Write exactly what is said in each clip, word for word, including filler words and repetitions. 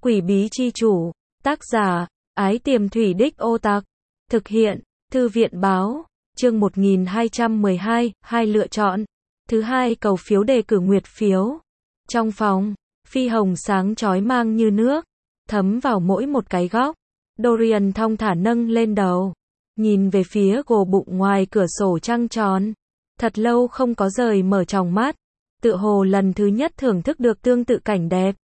Quỷ bí chi chủ, tác giả, Ái Tiềm Thủy Đích Ô Tặc, thực hiện, Thư viện báo, chương một nghìn hai trăm mười hai, hai lựa chọn. Thứ hai, cầu phiếu đề cử nguyệt phiếu. Trong phòng, phi hồng sáng chói mang như nước, thấm vào mỗi một cái góc. Dorian thong thả nâng lên đầu, nhìn về phía gồ bụng ngoài cửa sổ trăng tròn. Thật lâu không có rời mở tròng mắt, tựa hồ lần thứ nhất thưởng thức được tương tự cảnh đẹp.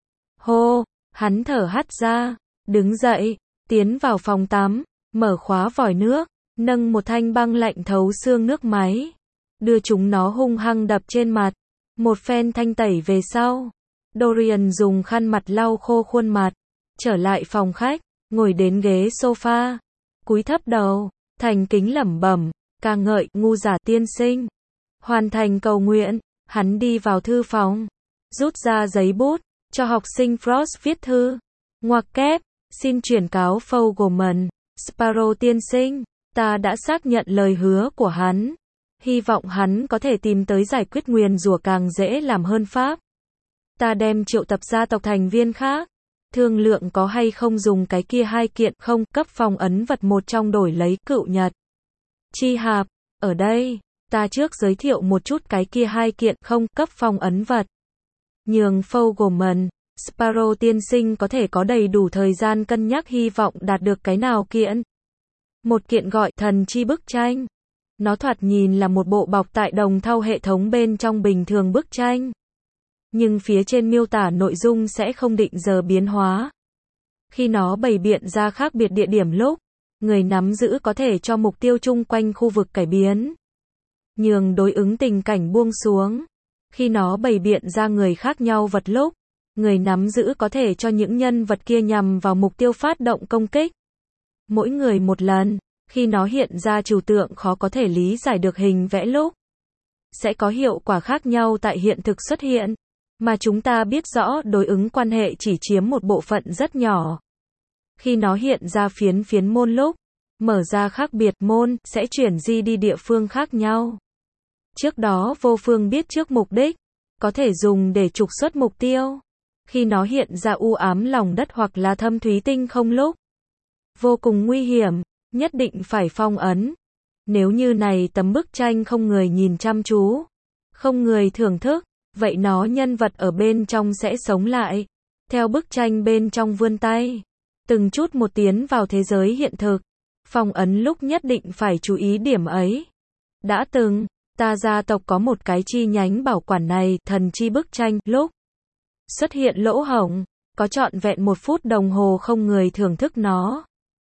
Hô, hắn thở hắt ra, đứng dậy, tiến vào phòng tắm, mở khóa vòi nước, nâng một thanh băng lạnh thấu xương nước máy, đưa chúng nó hung hăng đập trên mặt. Một phen thanh tẩy về sau, Dorian dùng khăn mặt lau khô khuôn mặt, trở lại phòng khách, ngồi đến ghế sofa, cúi thấp đầu, thành kính lẩm bẩm, ca ngợi ngu giả tiên sinh. Hoàn thành cầu nguyện, hắn đi vào thư phòng, rút ra giấy bút, cho học sinh Frost viết thư. Ngoặc kép, xin chuyển cáo Fogelman, Sparrow tiên sinh, ta đã xác nhận lời hứa của hắn. Hy vọng hắn có thể tìm tới giải quyết nguyền rủa càng dễ làm hơn pháp. Ta đem triệu tập gia tộc thành viên khác, thương lượng có hay không dùng cái kia hai kiện không cấp phong ấn vật một trong đổi lấy cựu nhật chi hạp. Ở đây, ta trước giới thiệu một chút cái kia hai kiện không cấp phong ấn vật. Nhường Fogelman, Sparrow tiên sinh có thể có đầy đủ thời gian cân nhắc hy vọng đạt được cái nào kiện. Một kiện gọi thần chi bức tranh. Nó thoạt nhìn là một bộ bọc tại đồng thau hệ thống bên trong bình thường bức tranh. Nhưng phía trên miêu tả nội dung sẽ không định giờ biến hóa. Khi nó bày biện ra khác biệt địa điểm lúc, người nắm giữ có thể cho mục tiêu chung quanh khu vực cải biến. Nhường đối ứng tình cảnh buông xuống. Khi nó bày biện ra người khác nhau vật lúc, người nắm giữ có thể cho những nhân vật kia nhằm vào mục tiêu phát động công kích. Mỗi người một lần, khi nó hiện ra trừu tượng khó có thể lý giải được hình vẽ lúc, sẽ có hiệu quả khác nhau tại hiện thực xuất hiện, mà chúng ta biết rõ đối ứng quan hệ chỉ chiếm một bộ phận rất nhỏ. Khi nó hiện ra phiến phiến môn lúc, mở ra khác biệt môn, sẽ chuyển di đi địa phương khác nhau. Trước đó vô phương biết trước mục đích, có thể dùng để trục xuất mục tiêu. Khi nó hiện ra u ám lòng đất hoặc là thâm thúy tinh không lúc, vô cùng nguy hiểm, nhất định phải phong ấn. Nếu như này tấm bức tranh không người nhìn chăm chú, không người thưởng thức, vậy nó nhân vật ở bên trong sẽ sống lại. Theo bức tranh bên trong vươn tay, từng chút một tiến vào thế giới hiện thực. Phong ấn lúc nhất định phải chú ý điểm ấy. Đã từng, ta gia tộc có một cái chi nhánh bảo quản này, thần chi bức tranh, lúc xuất hiện lỗ hổng, có trọn vẹn một phút đồng hồ không người thưởng thức nó.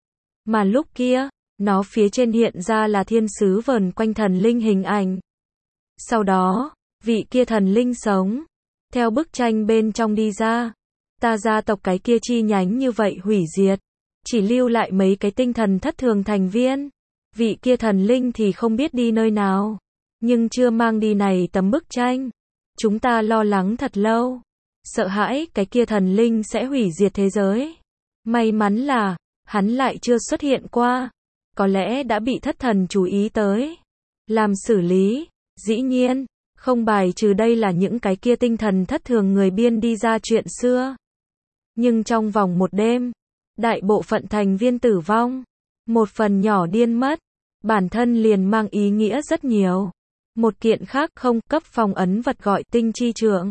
Mà lúc kia, nó phía trên hiện ra là thiên sứ vờn quanh thần linh hình ảnh. Sau đó, vị kia thần linh sống, theo bức tranh bên trong đi ra. Ta gia tộc cái kia chi nhánh như vậy hủy diệt, chỉ lưu lại mấy cái tinh thần thất thường thành viên. Vị kia thần linh thì không biết đi nơi nào, nhưng chưa mang đi này tấm bức tranh. Chúng ta lo lắng thật lâu, sợ hãi cái kia thần linh sẽ hủy diệt thế giới. May mắn là, hắn lại chưa xuất hiện qua. Có lẽ đã bị thất thần chú ý tới, làm xử lý. Dĩ nhiên, không bài trừ đây là những cái kia tinh thần thất thường người biên đi ra chuyện xưa. Nhưng trong vòng một đêm, đại bộ phận thành viên tử vong, một phần nhỏ điên mất, bản thân liền mang ý nghĩa rất nhiều. Một kiện khác không cấp phong ấn vật gọi tinh chi trượng.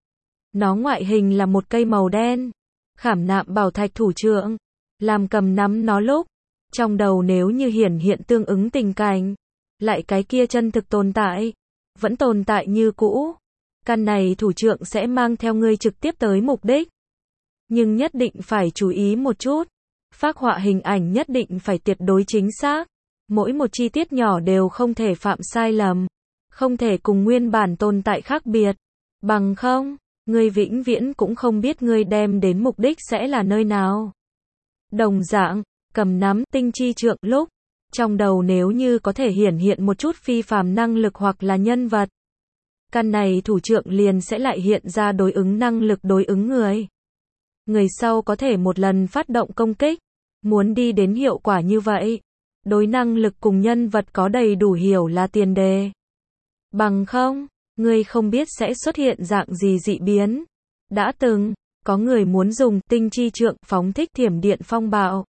Nó ngoại hình là một cây màu đen, khảm nạm bảo thạch thủ trượng, làm cầm nắm nó lúc, trong đầu nếu như hiển hiện tương ứng tình cảnh, lại cái kia chân thực tồn tại, vẫn tồn tại như cũ. Căn này thủ trượng sẽ mang theo ngươi trực tiếp tới mục đích. Nhưng nhất định phải chú ý một chút, phác họa hình ảnh nhất định phải tuyệt đối chính xác. Mỗi một chi tiết nhỏ đều không thể phạm sai lầm, không thể cùng nguyên bản tồn tại khác biệt. Bằng không, ngươi vĩnh viễn cũng không biết ngươi đem đến mục đích sẽ là nơi nào. Đồng dạng, cầm nắm tinh chi trượng lúc, trong đầu nếu như có thể hiển hiện một chút phi phàm năng lực hoặc là nhân vật, căn này thủ trượng liền sẽ lại hiện ra đối ứng năng lực đối ứng người. Người sau có thể một lần phát động công kích. Muốn đi đến hiệu quả như vậy, đối năng lực cùng nhân vật có đầy đủ hiểu là tiền đề. Bằng không, ngươi không biết sẽ xuất hiện dạng gì dị biến. Đã từng, Có người muốn dùng tinh chi trượng phóng thích thiểm điện phong bạo.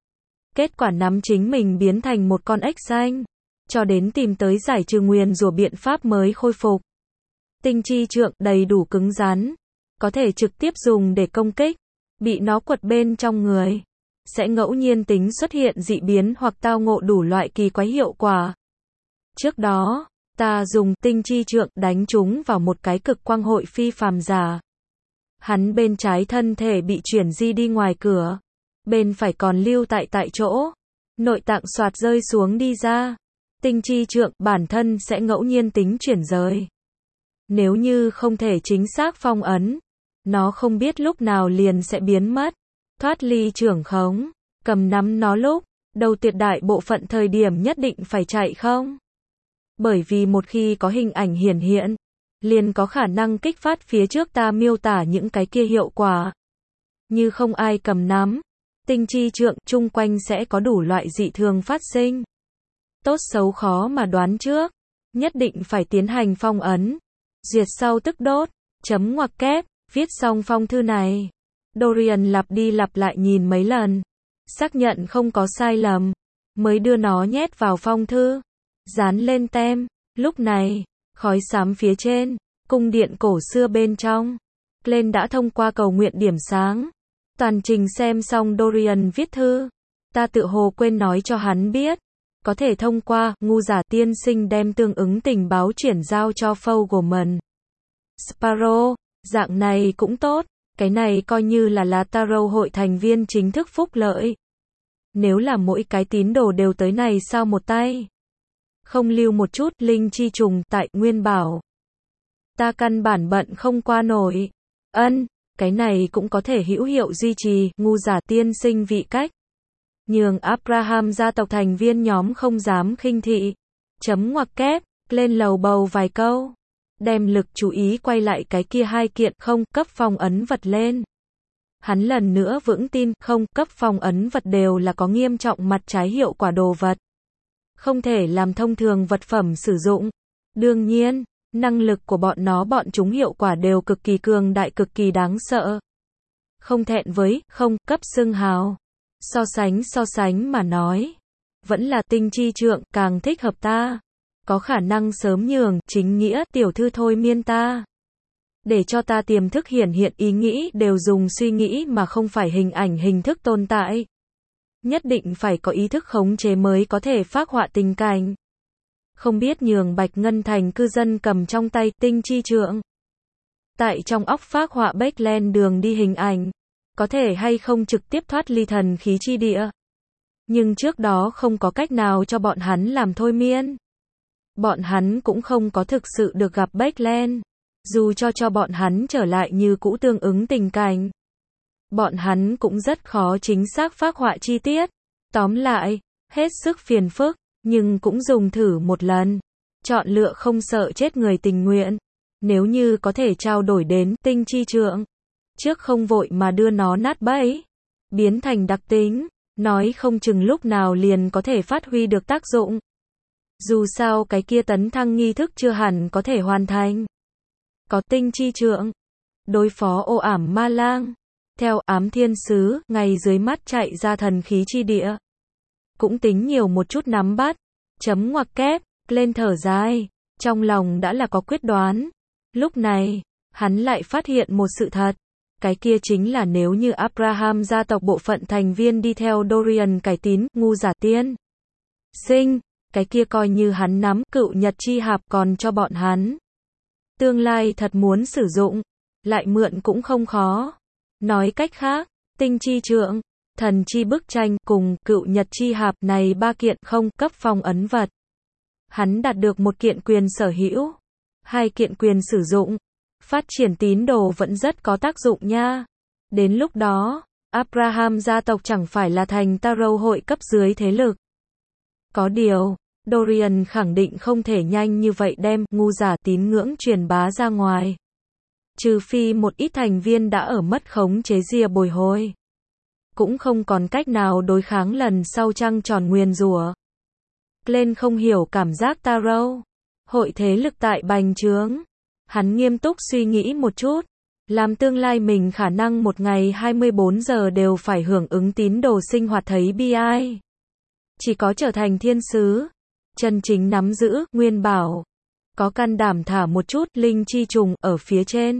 Kết quả nắm chính mình biến thành một con ếch xanh. Cho đến tìm tới giải trừ nguyền rủa biện pháp mới khôi phục. Tinh chi trượng đầy đủ cứng rắn. Có thể trực tiếp dùng để công kích. Bị nó quật bên trong người. Sẽ ngẫu nhiên tính xuất hiện dị biến hoặc tao ngộ đủ loại kỳ quái hiệu quả. Trước đó, ta dùng tinh chi trượng đánh chúng vào một cái cực quang hội phi phàm giả. Hắn bên trái thân thể bị chuyển di đi ngoài cửa. Bên phải còn lưu tại tại chỗ. Nội tạng xoạt rơi xuống đi ra. Tinh chi trượng bản thân sẽ ngẫu nhiên tính chuyển rời. Nếu như không thể chính xác phong ấn, nó không biết lúc nào liền sẽ biến mất. Thoát ly trưởng khống, cầm nắm nó lúc, đầu tuyệt đại bộ phận thời điểm nhất định phải chạy không? Bởi vì một khi có hình ảnh hiển hiện, liền có khả năng kích phát phía trước ta miêu tả những cái kia hiệu quả. Như không ai cầm nắm, tinh chi trượng chung quanh sẽ có đủ loại dị thường phát sinh. Tốt xấu khó mà đoán trước, nhất định phải tiến hành phong ấn. Duyệt sau tức đốt, chấm ngoặc kép, viết xong phong thư này. Dorian lặp đi lặp lại nhìn mấy lần, xác nhận không có sai lầm, mới đưa nó nhét vào phong thư, dán lên tem. Lúc này, khói xám phía trên, cung điện cổ xưa bên trong, Glenn đã thông qua cầu nguyện điểm sáng. Toàn trình xem xong Dorian viết thư, ta tự hồ quên nói cho hắn biết, có thể thông qua ngu giả tiên sinh đem tương ứng tình báo chuyển giao cho Fogelman. Sparrow, dạng này cũng tốt. Cái này coi như là là Tarot hội thành viên chính thức phúc lợi. Nếu là mỗi cái tín đồ đều tới này sao một tay. Không lưu một chút linh chi trùng tại Nguyên Bảo. Ta căn bản bận không qua nổi. Ân, cái này cũng có thể hữu hiệu duy trì ngu giả tiên sinh vị cách. Nhường Abraham gia tộc thành viên nhóm không dám khinh thị. Chấm ngoặc kép, lên lầu bầu vài câu. Đem lực chú ý quay lại cái kia hai kiện không cấp phong ấn vật lên. Hắn lần nữa vững tin không cấp phong ấn vật đều là có nghiêm trọng mặt trái hiệu quả đồ vật. Không thể làm thông thường vật phẩm sử dụng. Đương nhiên, năng lực của bọn nó bọn chúng hiệu quả đều cực kỳ cường đại cực kỳ đáng sợ. Không thẹn với không cấp xưng hào. So sánh so sánh mà nói. Vẫn là tinh chi trượng càng thích hợp ta. Có khả năng sớm nhường chính nghĩa tiểu thư thôi miên ta. Để cho ta tiềm thức hiển hiện ý nghĩ đều dùng suy nghĩ mà không phải hình ảnh hình thức tồn tại. Nhất định phải có ý thức khống chế mới có thể phác họa tình cảnh. Không biết nhường Bạch Ngân Thành cư dân cầm trong tay tinh chi trượng. Tại trong óc phác họa Backland đường đi hình ảnh. Có thể hay không trực tiếp thoát ly thần khí chi địa. Nhưng trước đó không có cách nào cho bọn hắn làm thôi miên. Bọn hắn cũng không có thực sự được gặp Backland. Dù cho cho bọn hắn trở lại như cũ tương ứng tình cảnh. Bọn hắn cũng rất khó chính xác phác họa chi tiết. Tóm lại, hết sức phiền phức, nhưng cũng dùng thử một lần. Chọn lựa không sợ chết người tình nguyện. Nếu như có thể trao đổi đến tinh chi trượng. Trước không vội mà đưa nó nát bẫy. Biến thành đặc tính. Nói không chừng lúc nào liền có thể phát huy được tác dụng. Dù sao cái kia tấn thăng nghi thức chưa hẳn có thể hoàn thành. Có tinh chi trượng. Đối phó ô ảm ma lang. Theo ám thiên sứ, ngay dưới mắt chạy ra thần khí chi địa. Cũng tính nhiều một chút nắm bắt. Chấm ngoặc kép, lên thở dài. Trong lòng đã là có quyết đoán. Lúc này, hắn lại phát hiện một sự thật. Cái kia chính là nếu như Abraham gia tộc bộ phận thành viên đi theo Dorian cải tín, ngu giả tiên sinh. Cái kia coi như hắn nắm cựu nhật chi hạp còn cho bọn hắn. Tương lai thật muốn sử dụng, lại mượn cũng không khó. Nói cách khác, tinh chi trượng, thần chi bức tranh cùng cựu nhật chi hạp này ba kiện không cấp phong ấn vật. Hắn đạt được một kiện quyền sở hữu, hai kiện quyền sử dụng. Phát triển tín đồ vẫn rất có tác dụng nha. Đến lúc đó, Abraham gia tộc chẳng phải là thành Tarot hội cấp dưới thế lực. Có điều, Dorian khẳng định không thể nhanh như vậy đem ngu giả tín ngưỡng truyền bá ra ngoài. Trừ phi một ít thành viên đã ở mất khống chế ria bồi hồi. Cũng không còn cách nào đối kháng lần sau trăng tròn nguyền rủa. Glenn không hiểu cảm giác Tarot hội thế lực tại bành trướng. Hắn nghiêm túc suy nghĩ một chút. Làm tương lai mình khả năng một ngày hai mươi bốn giờ đều phải hưởng ứng tín đồ sinh hoạt thấy bi ai. Chỉ có trở thành thiên sứ, chân chính nắm giữ, nguyên bảo, có can đảm thả một chút linh chi trùng ở phía trên,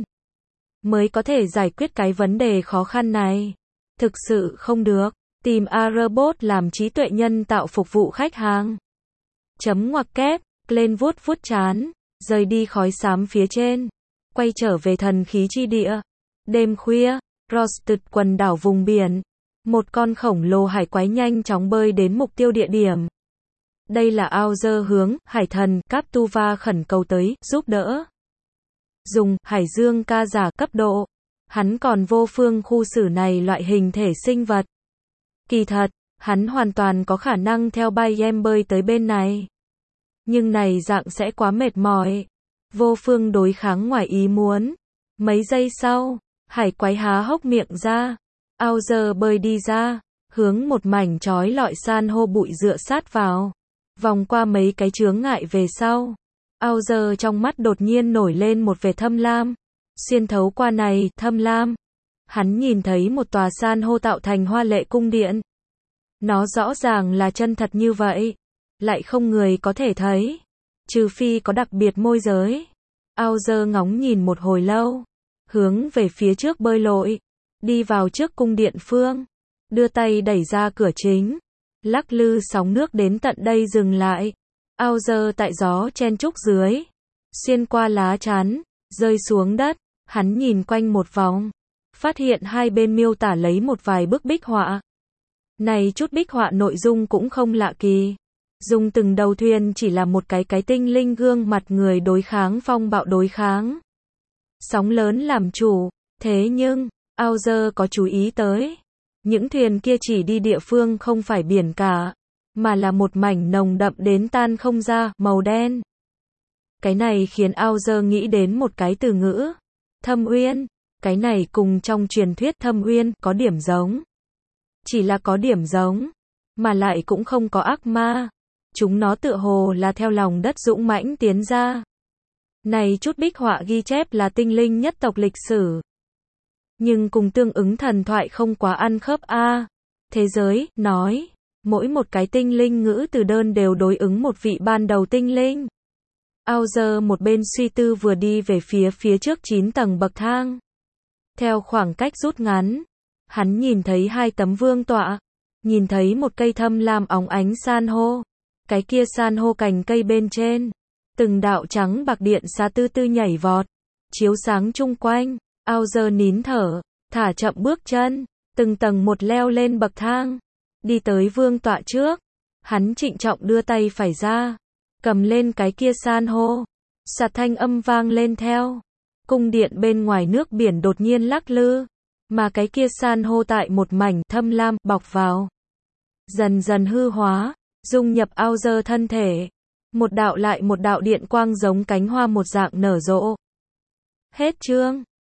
mới có thể giải quyết cái vấn đề khó khăn này. Thực sự không được, tìm A-robot làm trí tuệ nhân tạo phục vụ khách hàng. Chấm ngoặc kép, Glenn vuốt vuốt trán, rời đi khói xám phía trên, quay trở về thần khí chi địa. Đêm khuya, Rosted quần đảo vùng biển, một con khổng lồ hải quái nhanh chóng bơi đến mục tiêu địa điểm. Đây là Auger hướng, hải thần, Captuva khẩn cầu tới, giúp đỡ. Dùng, hải dương ca giả cấp độ. Hắn còn vô phương khu xử này loại hình thể sinh vật. Kỳ thật, hắn hoàn toàn có khả năng theo bay em bơi tới bên này. Nhưng này dạng sẽ quá mệt mỏi. Vô phương đối kháng ngoài ý muốn. Mấy giây sau, hải quái há hốc miệng ra. Auger bơi đi ra, hướng một mảnh trói lọi san hô bụi dựa sát vào. Vòng qua mấy cái chướng ngại về sau. Auger trong mắt đột nhiên nổi lên một vẻ thâm lam. Xuyên thấu qua này, thâm lam. Hắn nhìn thấy một tòa san hô tạo thành hoa lệ cung điện. Nó rõ ràng là chân thật như vậy. Lại không người có thể thấy. Trừ phi có đặc biệt môi giới. Auger ngóng nhìn một hồi lâu. Hướng về phía trước bơi lội. Đi vào trước cung điện phương. Đưa tay đẩy ra cửa chính. Lắc lư sóng nước đến tận đây dừng lại. Auger tại gió chen trúc dưới. Xuyên qua lá chắn. Rơi xuống đất. Hắn nhìn quanh một vòng. Phát hiện hai bên miêu tả lấy một vài bức bích họa. Này chút bích họa nội dung cũng không lạ kỳ. Dùng từng đầu thuyền chỉ là một cái cái tinh linh gương mặt người đối kháng phong bạo đối kháng. Sóng lớn làm chủ. Thế nhưng, Auger có chú ý tới. Những thuyền kia chỉ đi địa phương không phải biển cả. Mà là một mảnh nồng đậm đến tan không ra, màu đen. Cái này khiến Auger nghĩ đến một cái từ ngữ. Thâm uyên. Cái này cùng trong truyền thuyết thâm uyên có điểm giống. Chỉ là có điểm giống. Mà lại cũng không có ác ma. Chúng nó tựa hồ là theo lòng đất dũng mãnh tiến ra. Này chút bích họa ghi chép là tinh linh nhất tộc lịch sử. Nhưng cùng tương ứng thần thoại không quá ăn khớp a. Thế giới, nói. Mỗi một cái tinh linh ngữ từ đơn đều đối ứng một vị ban đầu tinh linh. Auger một bên suy tư vừa đi về phía phía trước chín tầng bậc thang. Theo khoảng cách rút ngắn, hắn nhìn thấy hai tấm vương tọa, nhìn thấy một cây thâm lam óng ánh san hô, cái kia san hô cành cây bên trên, từng đạo trắng bạc điện xá tư tư nhảy vọt, chiếu sáng chung quanh. Auger nín thở, thả chậm bước chân, từng tầng một leo lên bậc thang, đi tới vương tọa trước, hắn trịnh trọng đưa tay phải ra, cầm lên cái kia san hô, sạt thanh âm vang lên theo. Cung điện bên ngoài nước biển đột nhiên lắc lư, mà cái kia san hô tại một mảnh thâm lam bọc vào, dần dần hư hóa, dung nhập Auger thân thể. Một đạo lại một đạo điện quang giống cánh hoa một dạng nở rộ. Hết chương.